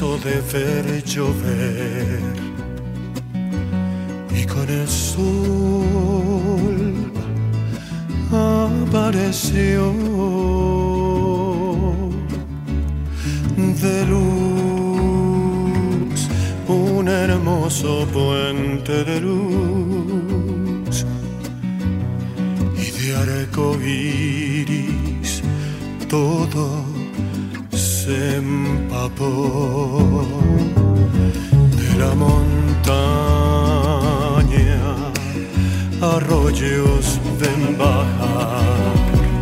hermoso de ver llover y con el sol apareció de luz un hermoso puente de luz y de arco iris todo se empapó de la montaña, arroyos ven bajar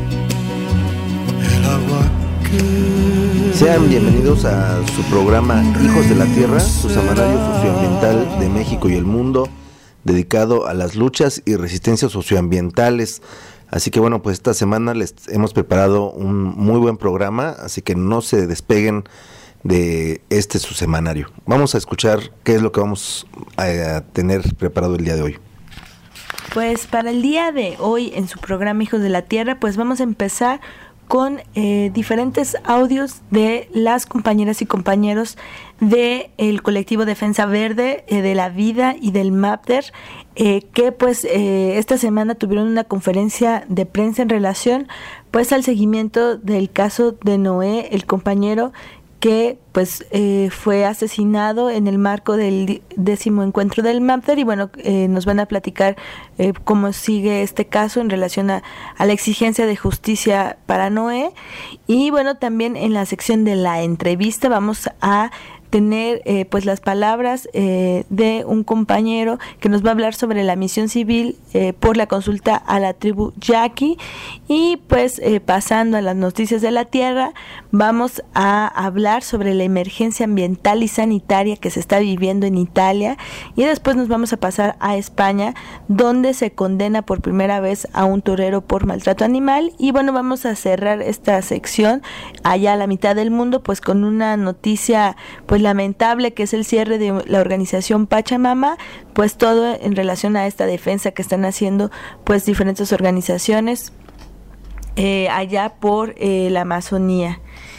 el agua que... Sean bienvenidos a su programa Hijos de la Tierra, su semanario socioambiental de México y el mundo, dedicado a las luchas y resistencias socioambientales. Así que bueno, pues esta semana les hemos preparado un muy buen programa, así que no se despeguen de su semanario. Vamos a escuchar qué es lo que vamos a tener preparado el día de hoy. Pues para el día de hoy en su programa Hijos de la Tierra, pues vamos a empezar con diferentes audios de las compañeras y compañeros del colectivo Defensa Verde, de la Vida y del MAPDER, que pues esta semana tuvieron una conferencia de prensa en relación pues al seguimiento del caso de Noé, el compañero que pues fue asesinado en el marco del 10º encuentro del MAPDER, y bueno, nos van a platicar cómo sigue este caso en relación a la exigencia de justicia para Noé. Y bueno, también en la sección de la entrevista vamos a tener pues las palabras de un compañero que nos va a hablar sobre la misión civil por la consulta a la tribu Yaqui. Y pues pasando a las noticias de la tierra, vamos a hablar sobre la emergencia ambiental y sanitaria que se está viviendo en Italia, y después nos vamos a pasar a España, donde se condena por primera vez a un torero por maltrato animal. Y bueno, vamos a cerrar esta sección allá a la mitad del mundo pues con una noticia pues lamentable, que es el cierre de la organización Pachamama, pues todo en relación a esta defensa que están haciendo pues diferentes organizaciones allá por la Amazonía.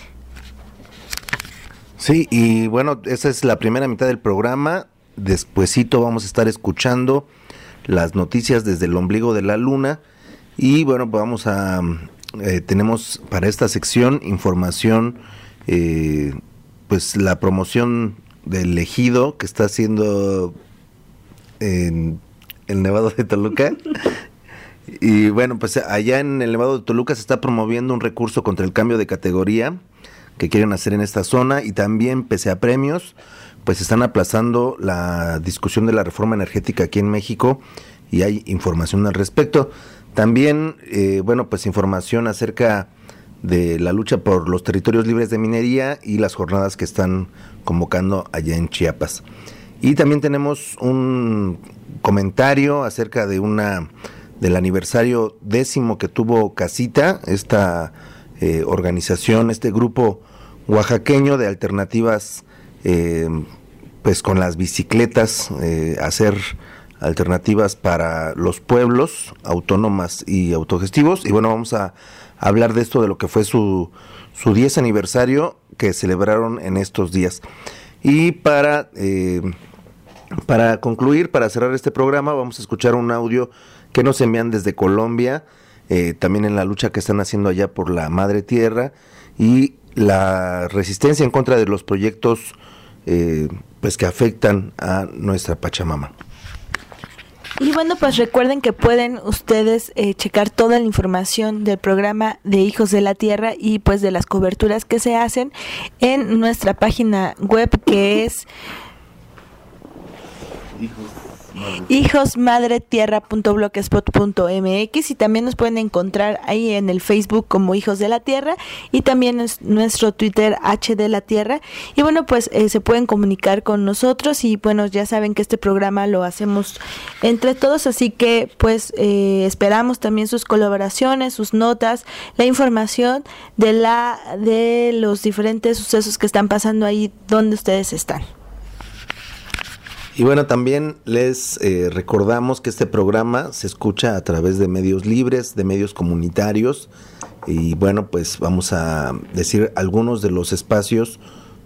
Sí, y bueno, esa es la primera mitad del programa. Despuesito vamos a estar escuchando las noticias desde el ombligo de la luna, y bueno, vamos a tenemos para esta sección información, pues la promoción del ejido que está haciendo en el Nevado de Toluca. Y bueno, pues allá en el Nevado de Toluca se está promoviendo un recurso contra el cambio de categoría que quieren hacer en esta zona, y también, pese a premios, pues están aplazando la discusión de la reforma energética aquí en México, y hay información al respecto. También, bueno, pues información acerca de la lucha por los territorios libres de minería y las jornadas que están convocando allá en Chiapas. Y también tenemos un comentario acerca de del aniversario 10º que tuvo Casita, esta organización, este grupo oaxaqueño de alternativas, pues con las bicicletas, hacer alternativas para los pueblos autónomas y autogestivos. Y bueno, vamos a hablar de esto, de lo que fue su 10 aniversario que celebraron en estos días. Y para concluir, para cerrar este programa, vamos a escuchar un audio que nos envían desde Colombia, también en la lucha que están haciendo allá por la madre tierra y la resistencia en contra de los proyectos pues que afectan a nuestra Pachamama. Y bueno, pues recuerden que pueden ustedes checar toda la información del programa de Hijos de la Tierra y pues de las coberturas que se hacen en nuestra página web, que es hijosmadretierra.blogspot.mx, y también nos pueden encontrar ahí en el Facebook como Hijos de la Tierra, y también en nuestro Twitter H de la Tierra. Y bueno, pues se pueden comunicar con nosotros, y bueno, ya saben que este programa lo hacemos entre todos, así que pues esperamos también sus colaboraciones, sus notas, la información de los diferentes sucesos que están pasando ahí donde ustedes están. Y bueno, también les recordamos que este programa se escucha a través de medios libres, de medios comunitarios, y bueno, pues vamos a decir algunos de los espacios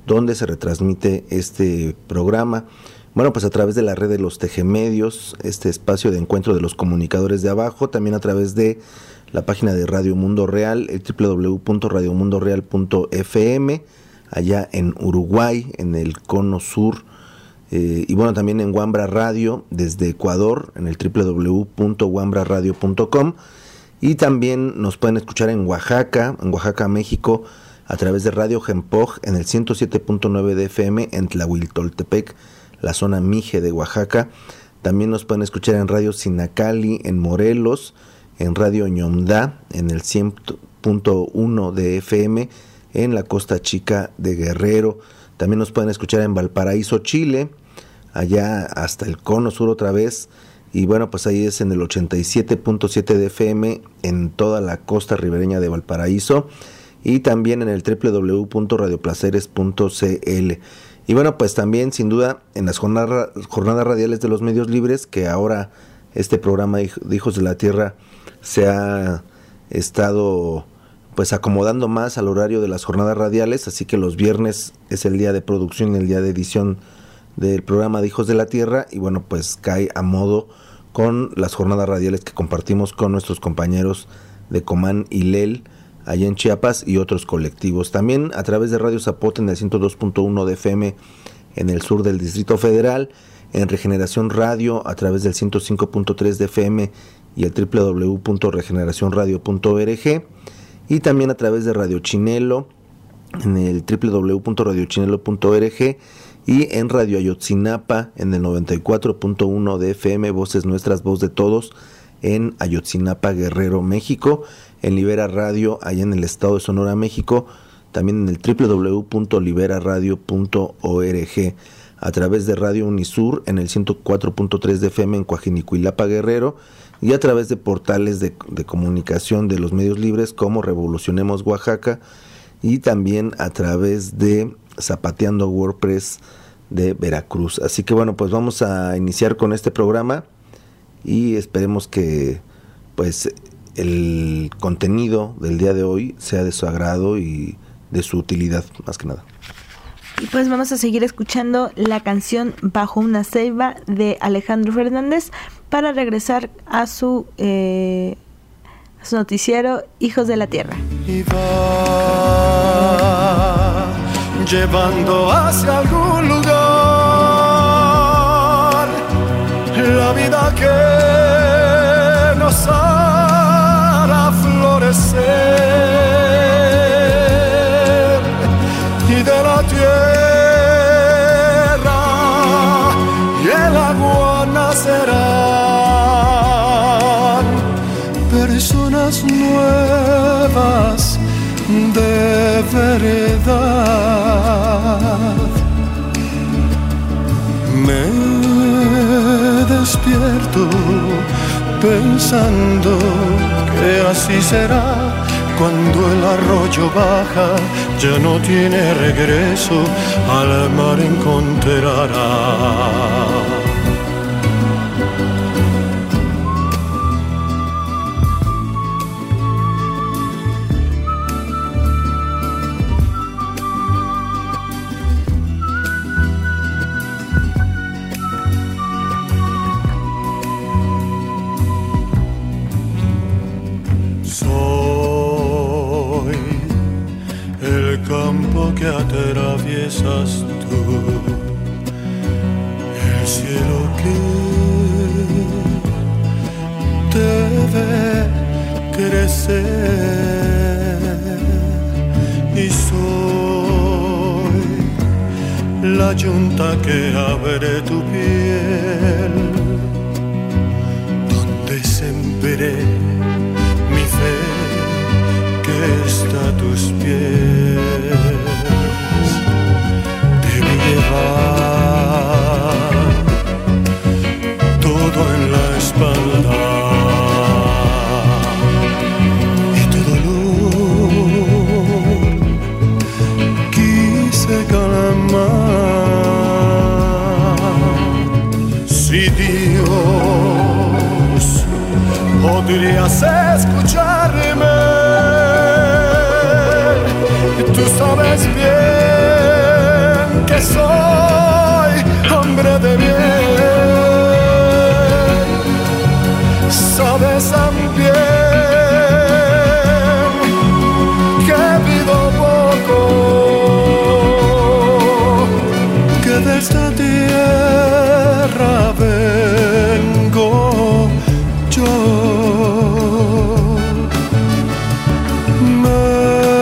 donde se retransmite este programa. Bueno, pues a través de la red de los Tejemedios, este espacio de encuentro de los comunicadores de abajo, también a través de la página de Radio Mundo Real, el www.radiomundoreal.fm, allá en Uruguay, en el cono sur, y bueno, también en Wambra Radio desde Ecuador, en el www.wambraradio.com, y también nos pueden escuchar en Oaxaca, México, a través de Radio Gempoj en el 107.9 de FM en Tlahuiltoltepec, la zona Mije de Oaxaca. También nos pueden escuchar en Radio Sinacali en Morelos, en Radio Ñomdá en el 100.1 de FM en la Costa Chica de Guerrero. También nos pueden escuchar en Valparaíso, Chile, allá hasta el cono sur otra vez, y bueno, pues ahí es en el 87.7 de FM en toda la costa ribereña de Valparaíso, y también en el www.radioplaceres.cl. Y bueno, pues también sin duda en las jornadas radiales de los medios libres, que ahora este programa de Hijos de la Tierra se ha estado pues acomodando más al horario de las jornadas radiales, así que los viernes es el día de producción y el día de edición del programa de Hijos de la Tierra, y bueno, pues cae a modo con las jornadas radiales que compartimos con nuestros compañeros de Comán y Lel allá en Chiapas y otros colectivos. También a través de Radio Zapote en el 102.1 de FM en el sur del Distrito Federal, en Regeneración Radio a través del 105.3 de FM y el www.regeneracionradio.org, y también a través de Radio Chinelo en el www.radiochinelo.org, y en Radio Ayotzinapa en el 94.1 de FM, Voces Nuestras, Voz de Todos, en Ayotzinapa, Guerrero, México, en Libera Radio allá en el estado de Sonora, México, también en el www.liberaradio.org, a través de Radio Unisur en el 104.3 de FM en Coajinicuilapa, Guerrero, y a través de portales de comunicación de los medios libres como Revolucionemos Oaxaca, y también a través de Zapateando WordPress de Veracruz. Así que bueno, pues vamos a iniciar con este programa y esperemos que pues el contenido del día de hoy sea de su agrado y de su utilidad, más que nada. Y pues vamos a seguir escuchando la canción Bajo una ceiba de Alejandro Fernández para regresar a su noticiero Hijos de la Tierra. Y va llevando hacia algún lugar la vida que nos hará florecer, y de la tierra y el agua nacerán personas nuevas de verdad. Me despierto pensando que así será cuando el arroyo baja, ya no tiene regreso, al mar encontrará. Que atraviesas tú, el cielo que te ve crecer, y soy la yunta que abre tu piel, donde sembré mi fe que está a tus pies. Todo en la espalda y tu dolor quise calmar. Si Dios podrías escucharme, tú sabes bien que soy hombre de bien. Sabes también que pido poco, que de esta tierra vengo yo. Me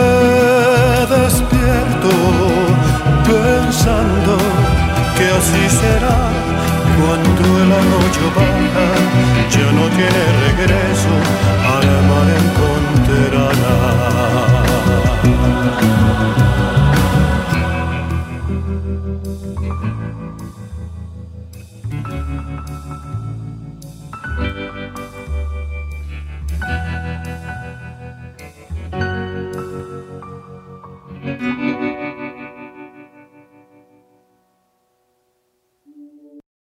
despierto pensando que así será cuando el arroyo baja, ya no tiene regreso, al mar encontrará.